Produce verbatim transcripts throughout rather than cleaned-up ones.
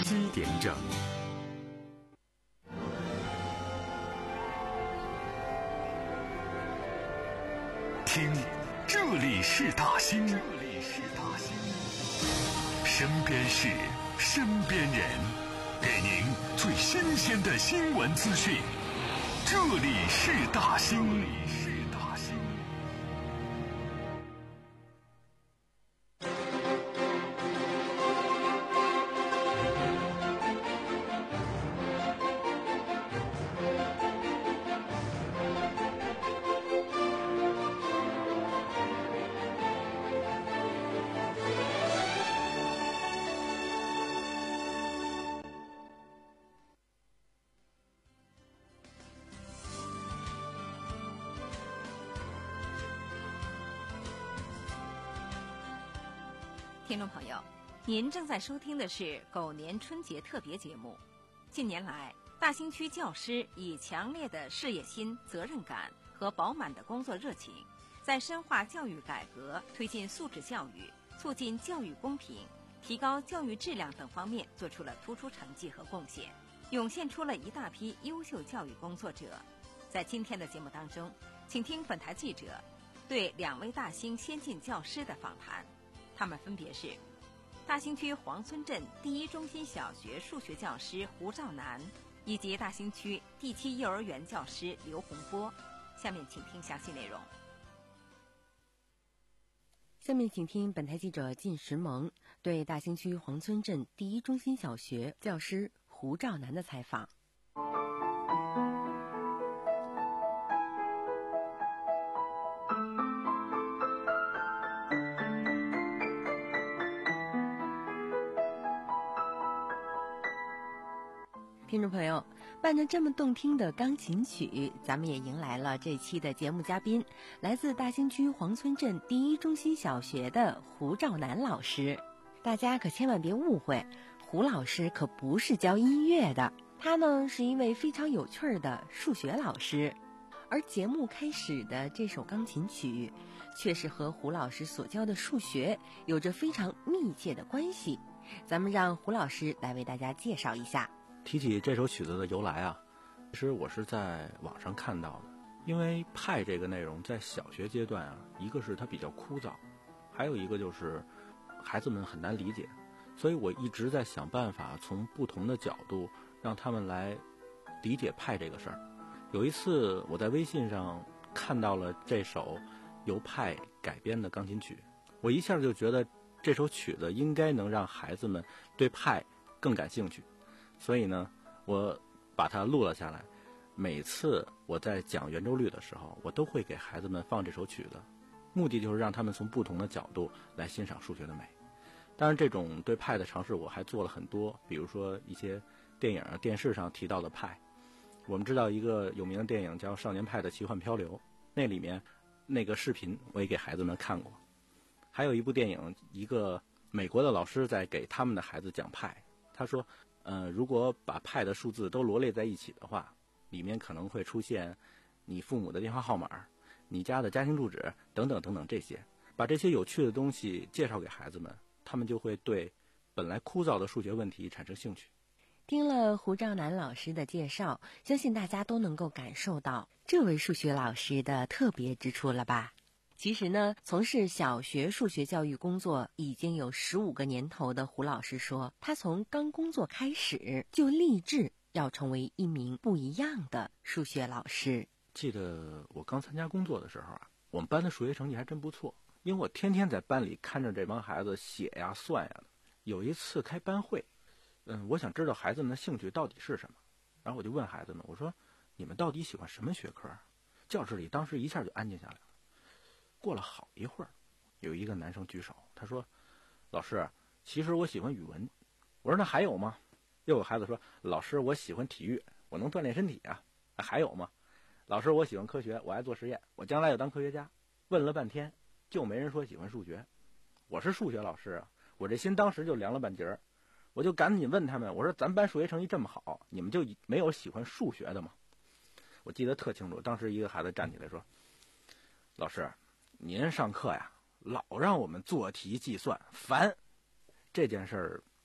机点整。听，这里是大兴，这里是大兴，身边事，身边人，给您最新鲜的新闻资讯。这里是大兴，这里是大兴。 听众朋友，您正在收听的是狗年春节特别节目。近年来，大兴区教师以强烈的事业心、责任感和饱满的工作热情，在深化教育改革、推进素质教育、促进教育公平、提高教育质量等方面做出了突出成绩和贡献，涌现出了一大批优秀教育工作者。在今天的节目当中，请听本台记者对两位大兴先进教师的访谈。他们分别是大兴区黄村镇第一中心小学数学教师胡兆南，以及大兴区第七幼儿园教师刘洪波。下面请听详细内容。 下面请听本台记者靳石萌对大兴区黄村镇第一中心小学教师胡兆南的采访。听众朋友，伴着这么动听的钢琴曲，咱们也迎来了这期的节目嘉宾，来自大兴区黄村镇第一中心小学的胡兆南老师。大家可千万别误会，胡老师可不是教音乐的，他呢是一位非常有趣的数学老师。而节目开始的这首钢琴曲，却是和胡老师所教的数学有着非常密切的关系。咱们让胡老师来为大家介绍一下。 提起这首曲子的由来啊，其实我是在网上看到的。因为派这个内容在小学阶段啊，一个是它比较枯燥，还有一个就是孩子们很难理解，所以我一直在想办法从不同的角度让他们来理解派这个事儿。有一次我在微信上看到了这首由派改编的钢琴曲，我一下就觉得这首曲子应该能让孩子们对派更感兴趣。所以呢，我把它录了下来。每次我在讲圆周率的时候，我都会给孩子们放这首曲子，目的就是让他们从不同的角度来欣赏数学的美。当然，这种对派的尝试我还做了很多，比如说一些电影、电视上提到的派。我们知道一个有名的电影叫《少年派的奇幻漂流》，那里面那个视频我也给孩子们看过。还有一部电影，一个美国的老师在给他们的孩子讲派，他说呃，如果把派的数字都罗列在一起的话，里面可能会出现你父母的电话号码、你家的家庭住址等等等等这些。把这些有趣的东西介绍给孩子们，他们就会对本来枯燥的数学问题产生兴趣。 听了胡兆南老师的介绍，相信大家都能够感受到这位数学老师的特别之处了吧？其实呢，从事小学数学教育工作已经有十五个年头的胡老师说，他从刚工作开始就立志要成为一名不一样的数学老师。 记得我刚参加工作的时候啊，我们班的数学成绩还真不错，因为我天天在班里看着这帮孩子写呀算呀的。有一次开班会，嗯，我想知道孩子们的兴趣到底是什么，然后我就问孩子们，我说你们到底喜欢什么学科？教室里当时一下就安静下来了。过了好一会儿，有一个男生举手，他说老师，其实我喜欢语文。我说那还有吗？又有孩子说老师，我喜欢体育，我能锻炼身体啊。还有吗？老师，我喜欢科学，我爱做实验，我将来要当科学家。问了半天就没人说喜欢数学。我是数学老师啊，我这心当时就凉了半截儿。我就赶紧问他们，我说咱班数学成绩这么好，你们就没有喜欢数学的吗？我记得特清楚，当时一个孩子站起来说，老师，您上课呀老让我们做题计算，烦。这件事儿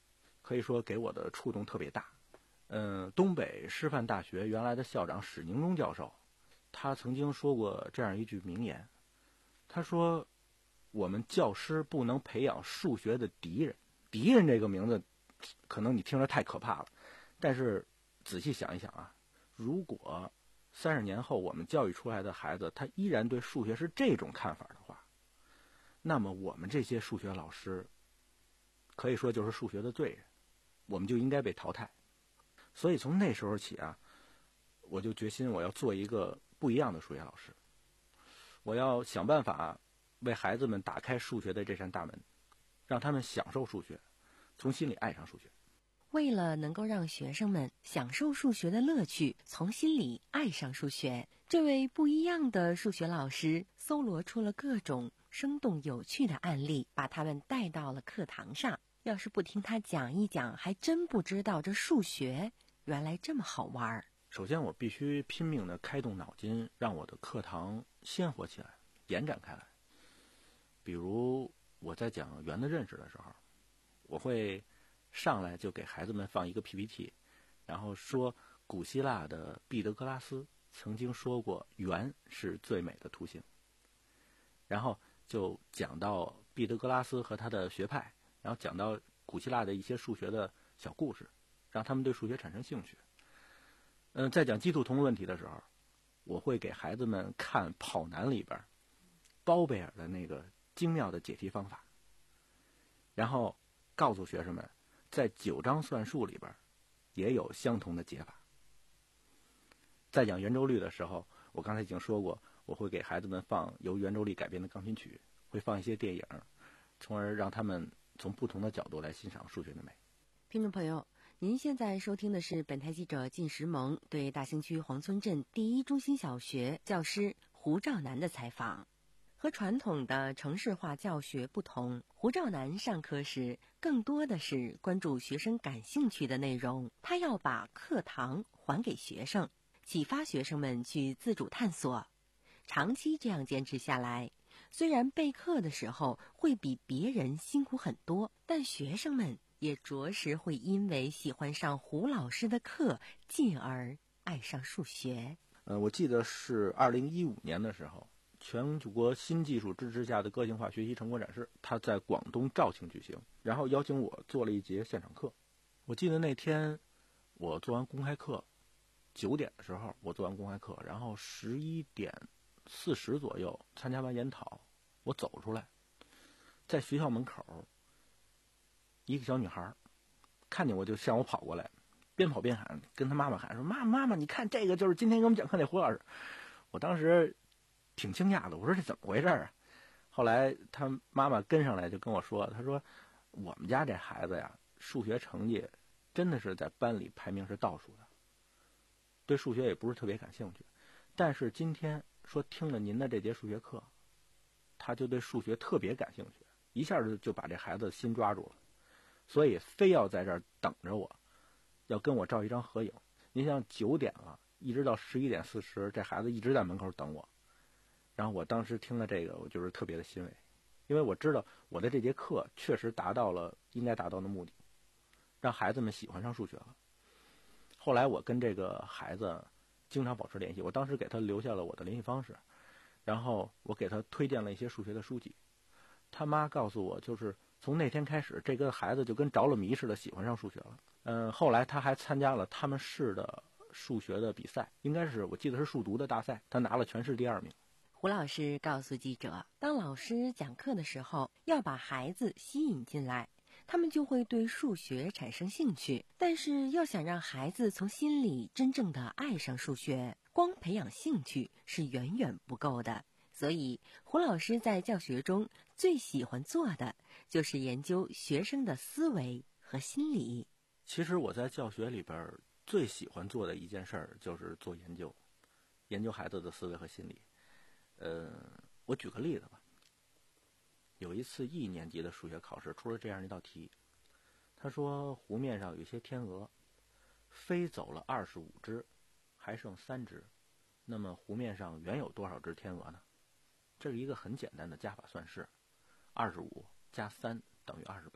可以说给我的触动特别大。嗯，东北师范大学原来的校长史宁忠教授，他曾经说过这样一句名言，他说我们教师不能培养数学的敌人。敌人这个名字可能你听着太可怕了，但是仔细想一想啊，如果三十年后我们教育出来的孩子他依然对数学是这种看法的话，那么我们这些数学老师可以说就是数学的罪人，我们就应该被淘汰。所以从那时候起啊，我就决心我要做一个不一样的数学老师，我要想办法为孩子们打开数学的这扇大门，让他们享受数学，从心里爱上数学。 为了能够让学生们享受数学的乐趣，从心里爱上数学，这位不一样的数学老师搜罗出了各种生动有趣的案例，把他们带到了课堂上。要是不听他讲一讲，还真不知道这数学原来这么好玩。 首先我必须拼命地开动脑筋，让我的课堂鲜活起来，延展开来。比如我在讲圆的认识的时候，我会上来就给孩子们放一个 P P T， 然后说古希腊的毕德哥拉斯曾经说过圆是最美的图形，然后就讲到毕德哥拉斯和他的学派，然后讲到古希腊的一些数学的小故事，让他们对数学产生兴趣。嗯、呃，在讲基础通问题的时候，我会给孩子们看跑男里边包贝尔的那个精妙的解题方法，然后告诉学生们在九章算术里边也有相同的解法。在讲圆周率的时候，我刚才已经说过，我会给孩子们放由圆周率改编的钢琴曲，会放一些电影，从而让他们从不同的角度来欣赏数学的美。 听众朋友，您现在收听的是本台记者靳石萌对大兴区黄村镇第一中心小学教师胡兆南的采访。和传统的程式化教学不同，胡兆南上课时更多的是关注学生感兴趣的内容，他要把课堂还给学生，启发学生们去自主探索。长期这样坚持下来，虽然备课的时候会比别人辛苦很多，但学生们也着实会因为喜欢上胡老师的课，进而爱上数学。 呃，我记得是二零一五年的时候，全国新技术支持下的个性化学习成果展示，它在广东肇庆举行，然后邀请我做了一节现场课。我记得那天我做完公开课，九点的时候我做完公开课，然后十一点四十左右参加完研讨，我走出来，在学校门口，一个小女孩看见我就向我跑过来，边跑边喊，跟她妈妈喊说：“妈妈妈妈，你看这个就是今天给我们讲课那胡老师。”我当时挺惊讶的，我说这怎么回事啊？后来他妈妈跟上来就跟我说，他说我们家这孩子呀，数学成绩真的是在班里排名是倒数的，对数学也不是特别感兴趣，但是今天说听了您的这节数学课，他就对数学特别感兴趣，一下就就把这孩子的心抓住了，所以非要在这儿等着我，要跟我照一张合影。您想九点了，一直到十一点四十，这孩子一直在门口等我。然后我当时听了这个，我就是特别的欣慰，因为我知道我的这节课确实达到了应该达到的目的，让孩子们喜欢上数学了。后来我跟这个孩子经常保持联系，我当时给他留下了我的联系方式，然后我给他推荐了一些数学的书籍。他妈告诉我，就是从那天开始，这个孩子就跟着了迷似的喜欢上数学了。嗯，后来他还参加了他们市的数学的比赛，应该是我记得是数独的大赛，他拿了全市第二名。 胡老师告诉记者，当老师讲课的时候，要把孩子吸引进来，他们就会对数学产生兴趣。但是要想让孩子从心里真正的爱上数学，光培养兴趣是远远不够的。所以胡老师在教学中最喜欢做的就是研究学生的思维和心理。 其实我在教学里边最喜欢做的一件事儿就是做研究，研究孩子的思维和心理。呃，我举个例子吧。有一次一年级的数学考试出了这样一道题，他说湖面上有一些天鹅，飞走了二十五只，还剩三只，那么湖面上原有多少只天鹅呢？这是一个很简单的加法算式，二十五加三等于二十八，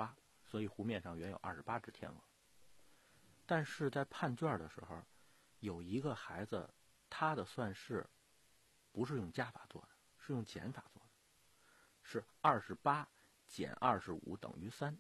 所以湖面上原有二十八只天鹅。但是在判卷的时候，有一个孩子他的算式不是用加法做的，是用减法做的，是二十八减二十五等于三，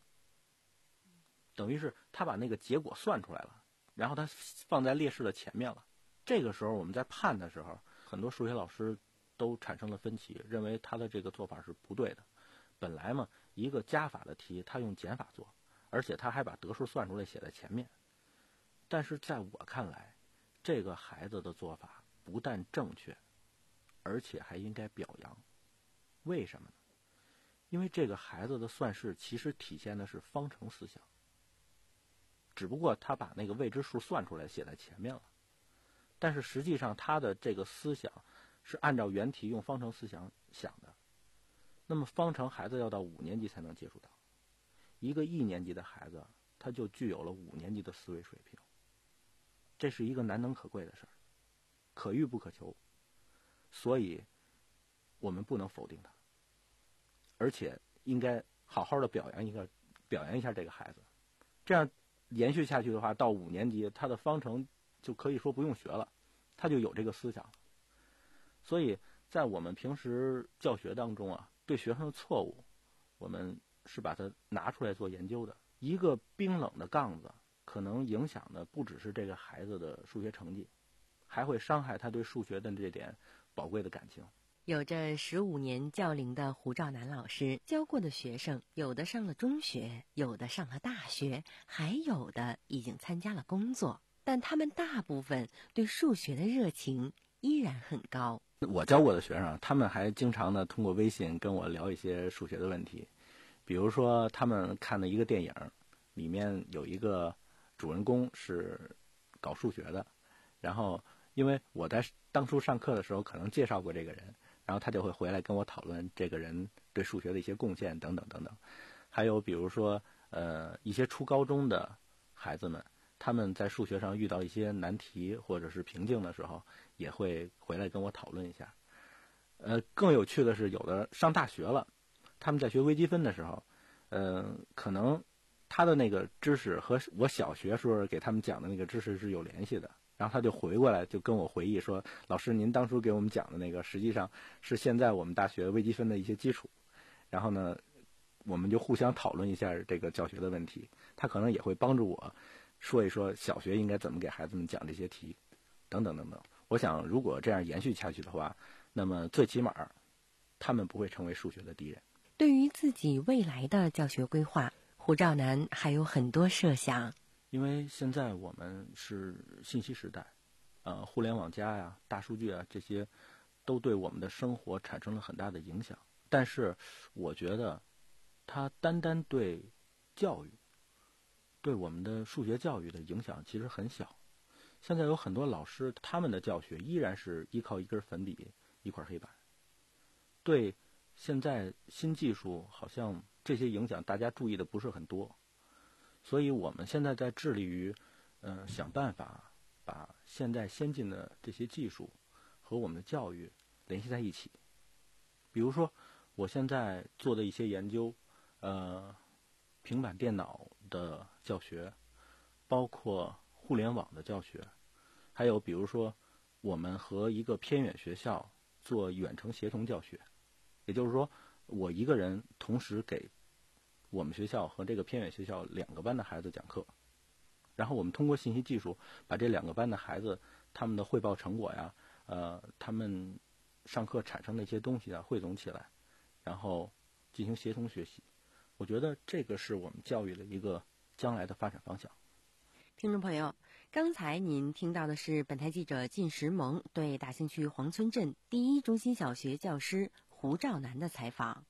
等于是他把那个结果算出来了，然后他放在列式的前面了。这个时候我们在判的时候，很多数学老师都产生了分歧，认为他的这个做法是不对的。本来嘛，一个加法的题他用减法做，而且他还把得数算出来写在前面。但是在我看来，这个孩子的做法不但正确，而且还应该表扬。为什么呢？因为这个孩子的算式其实体现的是方程思想，只不过他把那个未知数算出来写在前面了。但是实际上他的这个思想是按照原题用方程思想想的。那么方程孩子要到五年级才能接触到，一个一年级的孩子他就具有了五年级的思维水平，这是一个难能可贵的事儿，可遇不可求，所以我们不能否定他，而且应该好好的表扬一个表扬一下这个孩子。这样延续下去的话，到五年级他的方程就可以说不用学了，他就有这个思想了。所以在我们平时教学当中啊，对学生的错误，我们是把它拿出来做研究的。一个冰冷的杠子，可能影响的不只是这个孩子的数学成绩，还会伤害他对数学的这点宝贵的感情。 有着十五年教龄的胡兆南老师教过的学生，有的上了中学，有的上了大学，还有的已经参加了工作，但他们大部分对数学的热情依然很高。 我教过的学生，他们还经常的通过微信跟我聊一些数学的问题。比如说他们看的一个电影，里面有一个主人公是搞数学的，然后因为我在当初上课的时候可能介绍过这个人，然后他就会回来跟我讨论这个人对数学的一些贡献等等等等。还有比如说呃一些初高中的孩子们，他们在数学上遇到一些难题或者是瓶颈的时候，也会回来跟我讨论一下。呃，更有趣的是，有的上大学了，他们在学微积分的时候，呃，可能他的那个知识和我小学时候给他们讲的那个知识是有联系的，然后他就回过来就跟我回忆说，老师您当初给我们讲的那个实际上是现在我们大学微积分的一些基础。然后呢，我们就互相讨论一下这个教学的问题，他可能也会帮助我说一说小学应该怎么给孩子们讲这些题等等等等。我想如果这样延续下去的话，那么最起码他们不会成为数学的敌人。 对于自己未来的教学规划，胡兆南还有很多设想。 因为现在我们是信息时代，呃，互联网加呀、大数据啊，这些都对我们的生活产生了很大的影响。但是我觉得它单单对教育，对我们的数学教育的影响其实很小。现在有很多老师，他们的教学依然是依靠一根粉笔、一块黑板。对现在新技术，好像这些影响大家注意的不是很多。所以我们现在在致力于，呃，想办法把现在先进的这些技术和我们的教育联系在一起。比如说，我现在做的一些研究，呃，平板电脑的教学，包括互联网的教学，还有比如说我们和一个偏远学校做远程协同教学，也就是说我一个人同时给我们学校和这个偏远学校两个班的孩子讲课，然后我们通过信息技术把这两个班的孩子他们的汇报成果呀，呃，他们上课产生的一些东西啊汇总起来，然后进行协同学习。我觉得这个是我们教育的一个将来的发展方向。 听众朋友，刚才您听到的是本台记者靳石萌对大兴区黄村镇第一中心小学教师胡兆南的采访。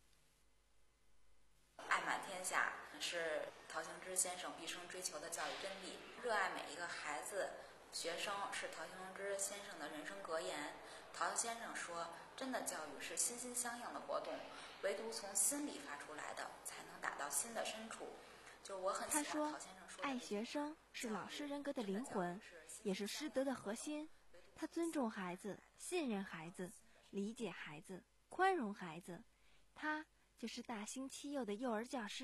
爱满天下是陶行知先生毕生追求的教育真谛，热爱每一个孩子、学生是陶行知先生的人生格言。陶先生说，真的教育是心心相印的活动，唯独从心里发出来的才能打到心的深处。就我很喜欢陶先生说的， 爱学生是老师人格的灵魂，也是师德的核心。他尊重孩子，信任孩子，理解孩子，宽容孩子。他就是大兴七幼的幼儿教师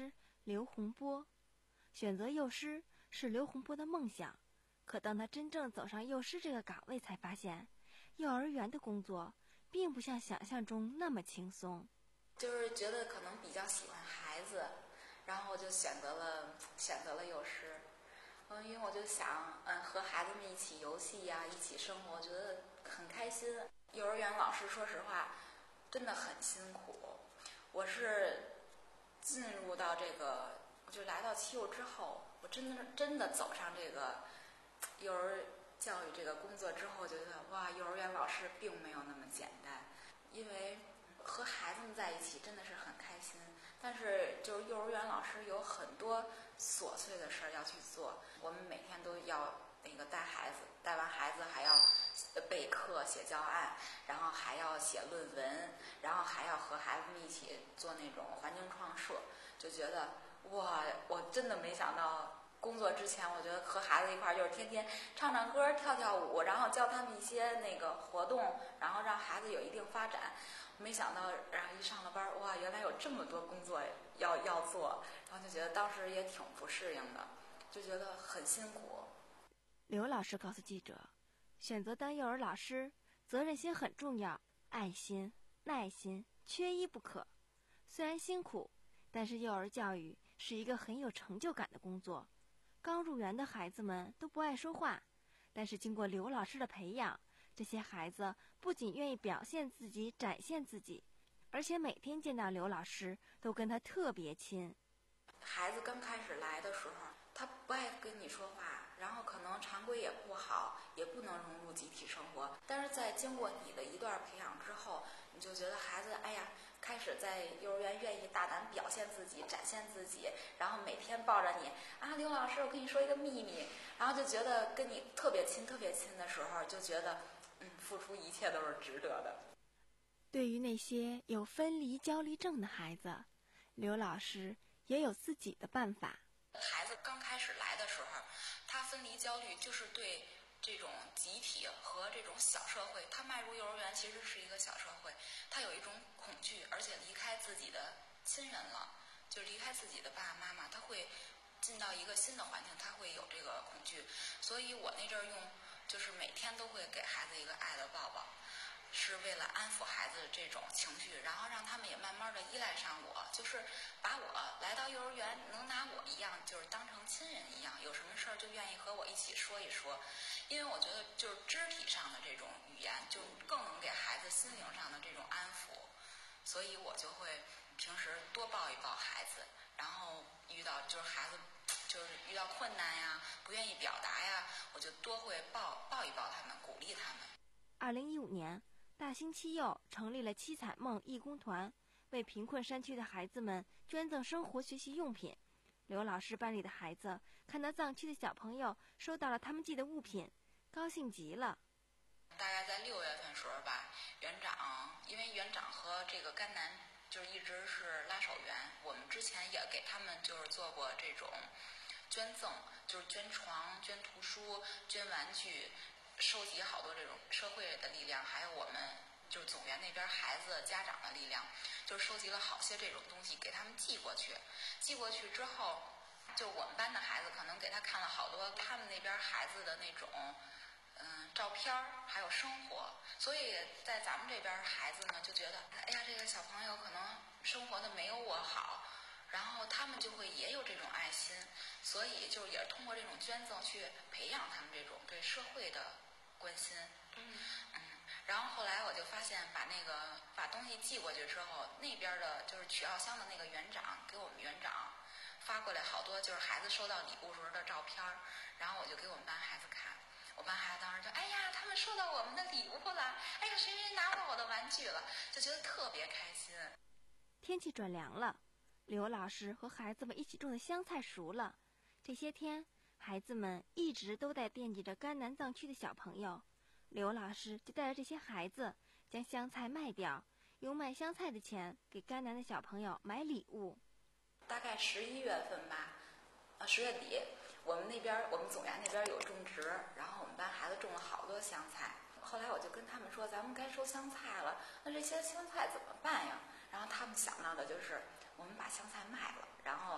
刘洪波。选择幼师是刘洪波的梦想，可当他真正走上幼师这个岗位，才发现幼儿园的工作并不像想象中那么轻松。 就是觉得可能比较喜欢孩子，然后就选择了选择了幼师。嗯，因为我就想，嗯，和孩子们一起游戏呀、啊，一起生活，我觉得很开心。幼儿园老师说实话真的很辛苦。我是进入到这个，就来到七幼之后，我真的真的走上这个幼儿教育这个工作之后，觉得哇，幼儿园老师并没有那么简单，因为和孩子们在一起真的是很开心，但是就是幼儿园老师有很多琐碎的事儿要去做，我们每天都要那个带孩子，带完孩子还要备课、写教案，然后还要写论文，然后还要和孩子们一起做那种环境创设，就觉得哇，我真的没想到。工作之前，我觉得和孩子一块儿就是天天唱唱歌、跳跳舞，然后教他们一些那个活动，然后让孩子有一定发展。没想到，然后一上了班，哇，原来有这么多工作要要做，然后就觉得当时也挺不适应的，就觉得很辛苦。 刘老师告诉记者，选择当幼儿老师，责任心很重要，爱心、耐心缺一不可。虽然辛苦，但是幼儿教育是一个很有成就感的工作。刚入园的孩子们都不爱说话，但是经过刘老师的培养，这些孩子不仅愿意表现自己、展现自己，而且每天见到刘老师都跟他特别亲。 孩子刚开始来的时候，他不爱跟你说话，然后可能常规也不好，也不能融入集体生活。但是在经过你的一段培养之后，你就觉得孩子，哎呀，开始在幼儿园愿意大胆表现自己、展现自己，然后每天抱着你啊，刘老师，我跟你说一个秘密，然后就觉得跟你特别亲、特别亲的时候，就觉得，嗯，付出一切都是值得的。 对于那些有分离焦虑症的孩子，刘老师也有自己的办法。 孩子刚开始来的时候，他分离焦虑就是对这种集体和这种小社会，他迈入幼儿园其实是一个小社会，他有一种恐惧，而且离开自己的亲人了，就离开自己的爸爸妈妈，他会进到一个新的环境，他会有这个恐惧。所以我那阵儿用，就是每天都会给孩子一个爱的抱抱，是为了安抚孩子这种情绪，然后让他们也慢慢的依赖上我，就是把我来到幼儿园能拿我一样，就是当成亲人一样，有什么事儿就愿意和我一起说一说。因为我觉得就是肢体上的这种语言，就更能给孩子心灵上的这种安抚，所以我就会平时多抱一抱孩子，然后遇到就是孩子就是遇到困难呀，不愿意表达呀，我就多会抱抱一抱他们，鼓励他们。 二零一五年，大兴七幼成立了七彩梦义工团，为贫困山区的孩子们捐赠生活学习用品。刘老师班里的孩子看到藏区的小朋友收到了他们寄的物品，高兴极了。 大概在六月份时候吧，园长因为园长和这个甘南就是一直是拉手园，我们之前也给他们就是做过这种捐赠，就是捐床、捐图书、捐玩具，收集好多这种社会的力量，还有我们就是总园那边孩子家长的力量，就收集了好些这种东西给他们寄过去。寄过去之后，就我们班的孩子可能给他看了好多他们那边孩子的那种嗯照片还有生活，所以在咱们这边孩子呢就觉得，哎呀，这个小朋友可能生活的没有我好，然后他们就会也有这种爱心，所以就也是通过这种捐赠去培养他们这种对社会的关心。嗯嗯，然后后来我就发现，把那个把东西寄过去之后，那边的就是取奥箱的那个园长给我们园长发过来好多就是孩子收到礼物时候的照片，然后我就给我们班孩子看，我班孩子当时就，哎呀，他们收到我们的礼物了，哎呀，谁谁拿到我的玩具了，就觉得特别开心。 天气转凉了，刘老师和孩子们一起种的香菜熟了。这些天，孩子们一直都在惦记着甘南藏区的小朋友，刘老师就带着这些孩子将香菜卖掉，用卖香菜的钱给甘南的小朋友买礼物。 大概十一月份吧，呃，十月底，我们那边我们总园那边有种植，然后我们班孩子种了好多香菜。后来我就跟他们说，咱们该收香菜了，那这些香菜怎么办呀？然后他们想到的就是，我们把香菜卖了，然后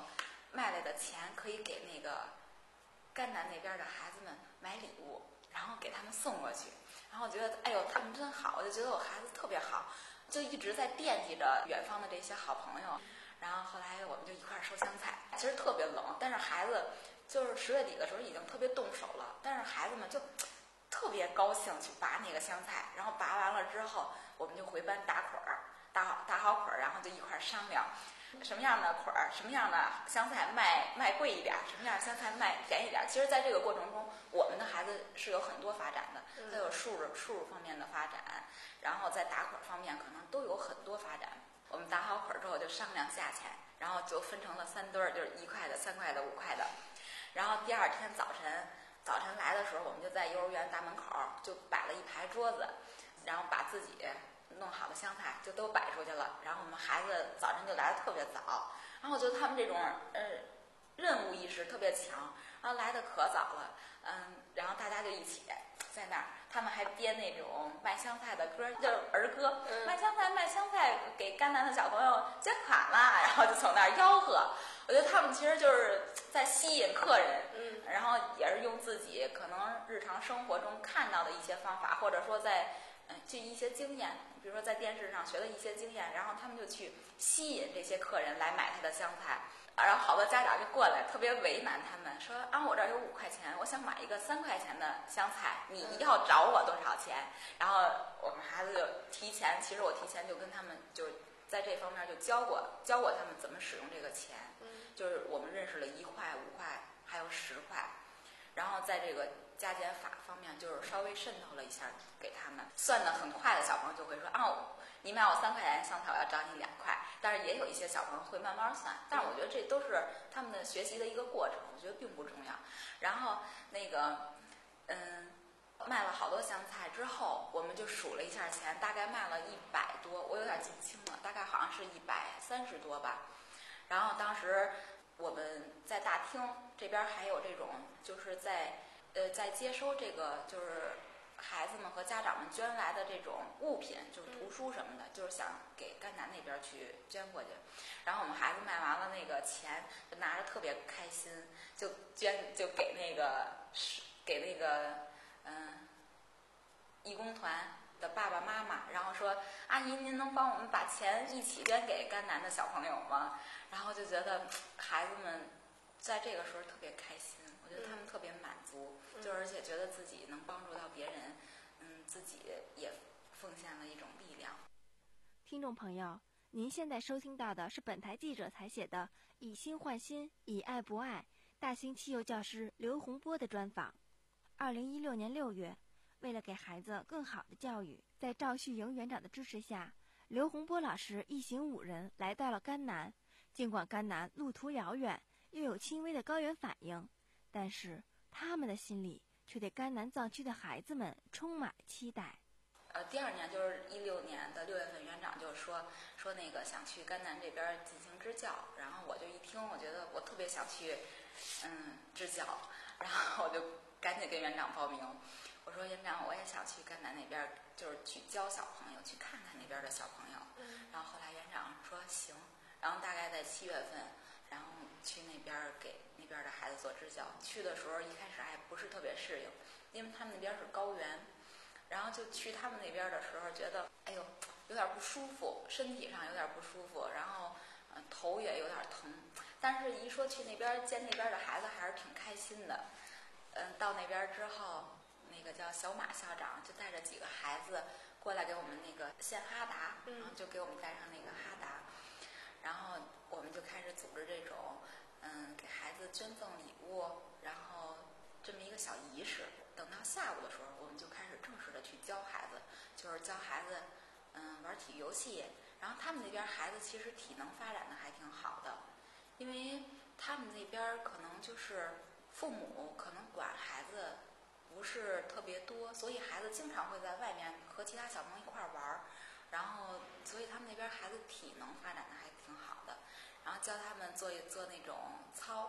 卖来的钱可以给那个甘南那边的孩子们买礼物，然后给他们送过去。然后我觉得，哎呦，他们真好，我就觉得我孩子特别好，就一直在惦记着远方的这些好朋友。然后后来我们就一块儿收香菜，其实特别冷，但是孩子就是十月底的时候已经特别动手了，但是孩子们就特别高兴去拔那个香菜，然后拔完了之后，我们就回班打捆儿，打好打好捆儿，然后就一块儿商量。什么样的捆儿，什么样的香菜卖卖贵一点，什么样的香菜卖便宜点。其实，在这个过程中，我们的孩子是有很多发展的，他有数数数方面的发展，然后在打捆方面可能都有很多发展。我们打好捆之后就商量价钱，然后就分成了三堆儿，就是一块的、三块的、五块的。然后第二天早晨，早晨来的时候，我们就在幼儿园大门口就摆了一排桌子，然后把自己弄好的香菜就都摆出去了，然后我们孩子早晨就来的特别早，然后我觉得他们这种呃任务意识特别强，然后来的可早了，嗯，然后大家就一起在那儿，他们还编那种卖香菜的歌，就是儿歌，嗯、卖香菜卖香菜，给甘南的小朋友捐款啦，然后就从那儿吆喝。我觉得他们其实就是在吸引客人，嗯，然后也是用自己可能日常生活中看到的一些方法，或者说在嗯这一些经验。比如说在电视上学的一些经验，然后他们就去吸引这些客人来买他的香菜，然后好多家长就过来特别为难他们，说啊我这儿有五块钱，我想买一个三块钱的香菜，你要找我多少钱？然后我们孩子就提前，其实我提前就跟他们就是在这方面就教过教过他们怎么使用这个钱，就是我们认识了一块、五块还有十块，然后在这个加减法方面就是稍微渗透了一下给他们，算得很快的小朋友就会说啊，你买我三块钱香菜，我要找你两块。但是也有一些小朋友会慢慢算，但是我觉得这都是他们的学习的一个过程，我觉得并不重要。然后那个嗯，卖了好多香菜之后，我们就数了一下钱，大概卖了一百多，我有点记不清了，大概好像是一百三十多吧。然后当时我们在大厅这边还有这种就是在呃在接收这个就是孩子们和家长们捐来的这种物品，就是图书什么的，就是想给甘南那边去捐过去。然后我们孩子卖完了那个钱，就拿着特别开心，就捐就给那个给那个嗯义工团的爸爸妈妈，然后说阿姨您能帮我们把钱一起捐给甘南的小朋友吗？然后就觉得孩子们在这个时候特别开心，我觉得他们特别满足，嗯、就而且觉得自己能帮助到别人，嗯，自己也奉献了一种力量。 听众朋友，您现在收听到的是本台记者采写的《以心换心，以爱博爱》大兴汽幼教师刘洪波的专访。二零一六年六月，为了给孩子更好的教育，在赵旭营园长的支持下，刘洪波老师一行五人来到了甘南。尽管甘南路途遥远，又有轻微的高原反应，但是他们的心里却对甘南藏区的孩子们充满期待。 呃，第二年就是一六年的六月份，园长就说说那个想去甘南这边进行支教，然后我就一听，我觉得我特别想去，嗯，支教，然后我就赶紧跟园长报名。我说园长，我也想去甘南那边，就是去教小朋友，去看看那边的小朋友。嗯、然后后来园长说行。然后大概在七月份，然后去那边给那边的孩子做支教。去的时候一开始还不是特别适应，因为他们那边是高原，然后就去他们那边的时候，觉得哎呦有点不舒服，身体上有点不舒服，然后呃头也有点疼。但是一说去那边见那边的孩子，还是挺开心的。嗯，到那边之后，那个叫小马校长就带着几个孩子过来给我们那个献哈达，然后就给我们带上那个哈达。然后我们就开始组织这种，嗯，给孩子捐赠礼物，然后这么一个小仪式。等到下午的时候，我们就开始正式的去教孩子，就是教孩子，嗯，玩体育游戏。然后他们那边孩子其实体能发展的还挺好的，因为他们那边可能就是父母可能管孩子不是特别多，所以孩子经常会在外面和其他小朋友一块玩。然后，所以他们那边孩子体能发展的还挺好的。然后教他们做一做那种操，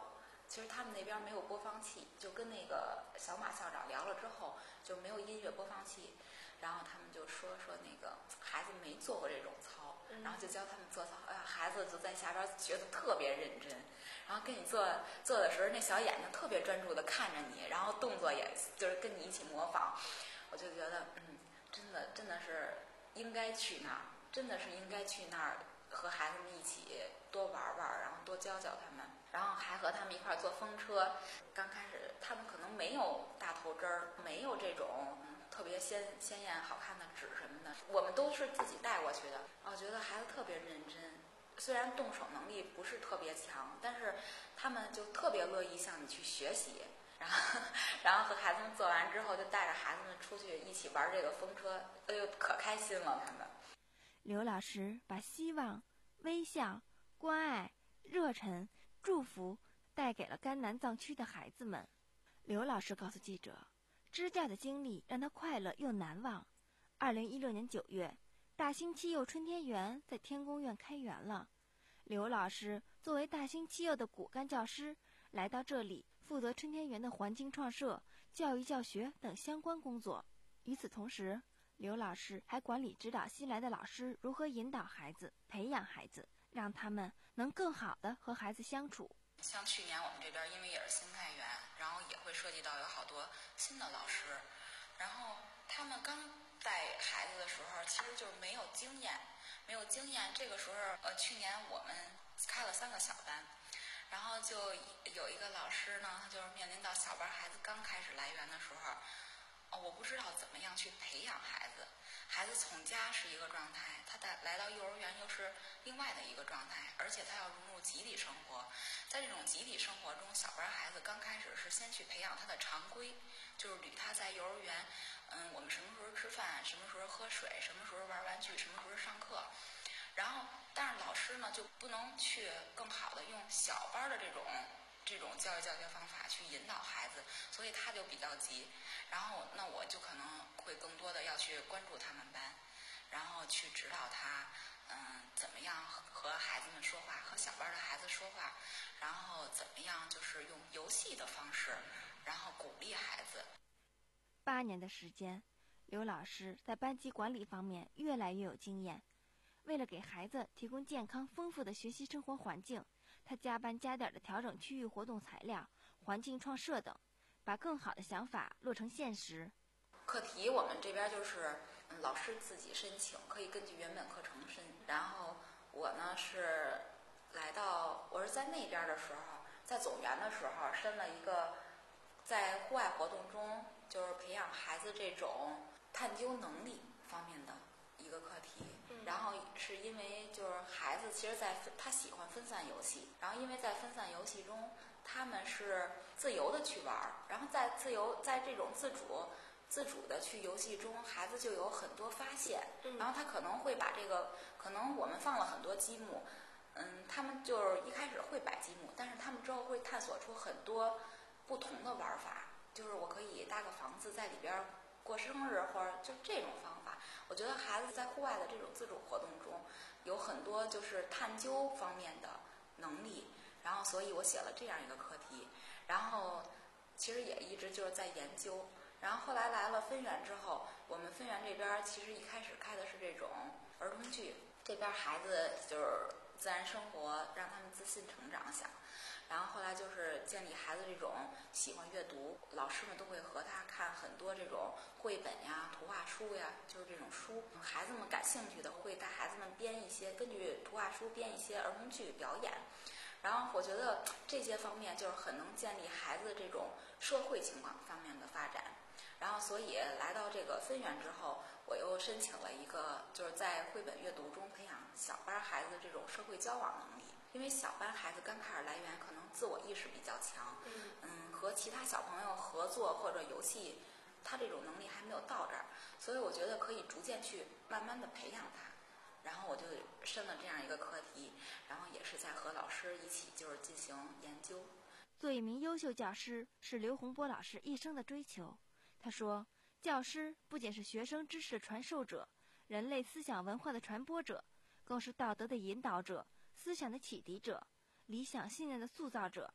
其实他们那边没有播放器，就跟那个小马校长聊了之后，就没有音乐播放器，然后他们就说说那个孩子没做过这种操，然后就教他们做操，哎呀，孩子就在下边学得特别认真，然后跟你做做的时候，那小眼睛特别专注地看着你，然后动作也就是跟你一起模仿，我就觉得嗯，真的真的是应该去那儿，真的是应该去那儿和孩子们一起多玩玩，然后多教教他们。然后还和他们一块儿坐风车，刚开始他们可能没有大头针儿，没有这种、嗯、特别鲜鲜艳好看的纸什么的，我们都是自己带过去的。我觉得孩子特别认真，虽然动手能力不是特别强，但是他们就特别乐意向你去学习。然后，然后和孩子们做完之后，就带着孩子们出去一起玩这个风车，哎呦，可开心了他们。 刘老师把希望、微笑、关爱、热忱、祝福带给了甘南藏区的孩子们。刘老师告诉记者，支架的经历让他快乐又难忘。二零一六年九月，大兴七幼春天园在天宫院开园了。刘老师作为大兴七幼的骨干教师，来到这里负责春天园的环境创设、教育教学等相关工作。与此同时，刘老师还管理指导新来的老师如何引导孩子、培养孩子，让他们能更好地和孩子相处。 像去年我们这边因为也是新开园，然后也会涉及到有好多新的老师，然后他们刚带孩子的时候其实就是没有经验，没有经验。这个时候呃，去年我们开了三个小班，然后就有一个老师呢，他就是面临到小班孩子刚开始来园的时候，哦，我不知道怎么样去培养孩子。孩子从家是一个状态，他带来到幼儿园又是另外的一个状态，而且他要融入集体生活。在这种集体生活中，小班孩子刚开始是先去培养他的常规，就是捋他在幼儿园，嗯，我们什么时候吃饭，什么时候喝水，什么时候玩玩具，什么时候上课。然后，但是老师呢就不能去更好的用小班的这种这种教育教学方法去引导孩子，所以他就比较急。然后，那我就可能会更多的要去关注他们班，然后去指导他，嗯，怎么样和孩子们说话，和小班的孩子说话，然后怎么样就是用游戏的方式，然后鼓励孩子。 八年的时间，刘老师在班级管理方面越来越有经验。为了给孩子提供健康丰富的学习生活环境，他加班加点的调整区域活动材料、环境创设等，把更好的想法落成现实。 课题我们这边就是、嗯、老师自己申请，可以根据原本课程申。然后我呢是来到，我是在那边的时候，在总园的时候申了一个在户外活动中就是培养孩子这种探究能力方面的一个课题。然后是因为就是孩子其实在他喜欢分散游戏，然后因为在分散游戏中他们是自由的去玩，然后在自由在这种自主自主的去游戏中，孩子就有很多发现，然后他可能会把这个可能我们放了很多积木，嗯，他们就是一开始会摆积木，但是他们之后会探索出很多不同的玩法，就是我可以搭个房子在里边过生日，或者就这种方法。我觉得孩子在户外的这种自主活动中有很多就是探究方面的能力，然后所以我写了这样一个课题，然后其实也一直就是在研究。然后后来来了分园之后，我们分园这边其实一开始开的是这种儿童剧，这边孩子就是自然生活，让他们自信成长想。然后后来就是建立孩子这种喜欢阅读，老师们都会和他看很多这种绘本呀、图画书呀，就是这种书。孩子们感兴趣的会带孩子们编一些，根据图画书编一些儿童剧表演。然后我觉得这些方面就是很能建立孩子这种社会情况方面的发展。然后所以来到这个分园之后，我又申请了一个就是在绘本阅读中培养小班孩子这种社会交往能力。因为小班孩子刚开始来园，可能自我意识比较强，嗯，和其他小朋友合作或者游戏，他这种能力还没有到这儿，所以我觉得可以逐渐去慢慢的培养他。然后我就申了这样一个课题，然后也是在和老师一起就是进行研究。 做一名优秀教师是刘洪波老师一生的追求。他说，教师不仅是学生知识的传授者，人类思想文化的传播者，更是道德的引导者，思想的启迪者，理想信念的塑造者。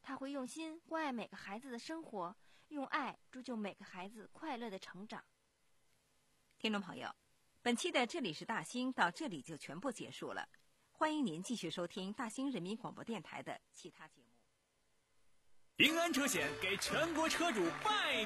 他会用心关爱每个孩子的生活，用爱铸就每个孩子快乐的成长。 听众朋友，本期的这里是大兴到这里就全部结束了，欢迎您继续收听大兴人民广播电台的其他节目。 平安车险给全国车主拜